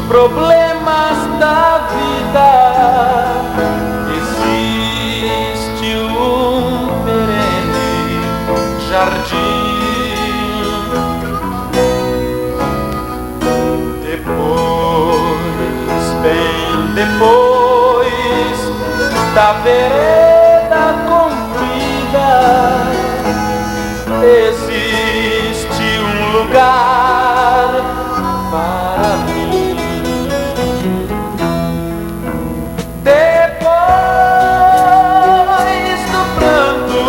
problemas da vida existe um perene jardim. Depois, bem depois da vereda comprida, existe um lugar para mim. Depois do pranto,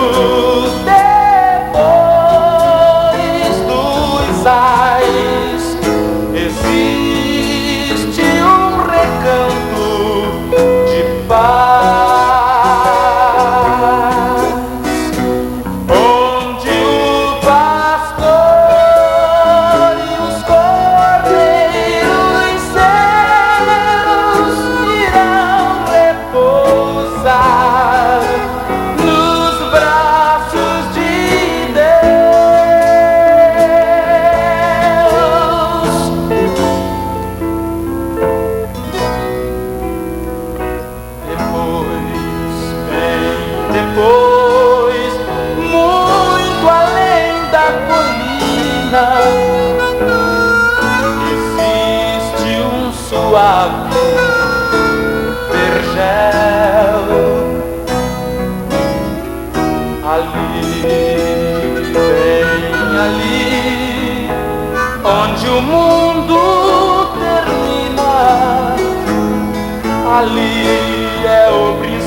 depois dos ais, existe um recanto de paz, onde o pastor e os cordeiros seus irão repousar nos braços de Deus. Depois, bem depois, muito além da colina, existe um suave vergel. Ali, bem ali, onde o mundo termina, ali é o brilho